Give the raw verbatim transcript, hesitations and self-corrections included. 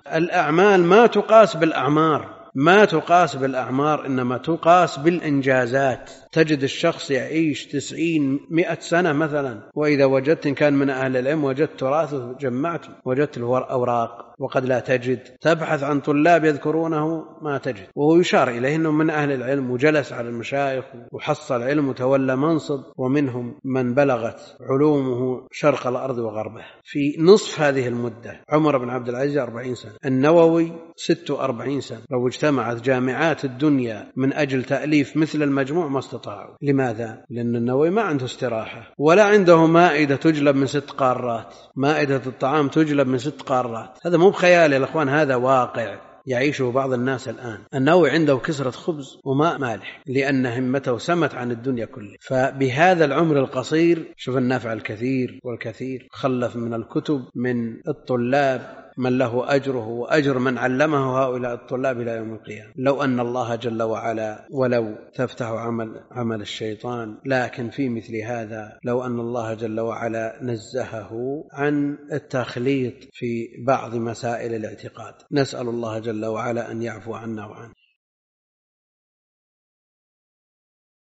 الأعمال ما تقاس بالأعمار، ما تقاس بالأعمار، إنما تقاس بالإنجازات. تجد الشخص يعيش تسعين مئة سنة مثلا، وإذا وجدت إن كان من أهل العلم وجدت تراثه جمعت، وجدت الأوراق، وقد لا تجد. تبحث عن طلاب يذكرونه ما تجد، وهو يشار إليه أنه من أهل العلم وجلس على المشايخ وحصل علم وتولى منصب، ومنهم من بلغت علومه شرق الأرض وغربه في نصف هذه المدة. عمر بن عبد العزيز أربعين سنة، النووي ستة وأربعين سنة. لو اجتمعت جامعات الدنيا من أجل تأليف مثل المجموع ما استطاعوا. لماذا؟ لأن النووي ما عنده استراحة، ولا عنده مائدة تجلب من ست قارات، مائدة الطعام تجلب من ست قارات. هذا مو بخيال يا الأخوان، هذا واقع يعيشه بعض الناس الآن. النووي عنده كسرة خبز وماء مالح، لأن همته سمت عن الدنيا كلها. فبهذا العمر القصير شوف النفع الكثير والكثير. خلف من الكتب من الطلاب من له أجره وأجر من علمه هؤلاء الطلاب إلى يوم القيامة. لو أن الله جل وعلا، ولو تفتح عمل, عمل الشيطان، لكن في مثل هذا لو أن الله جل وعلا نزهه عن التخليط في بعض مسائل الاعتقاد. نسأل الله جل وعلا أن يعفو عنا وعنه.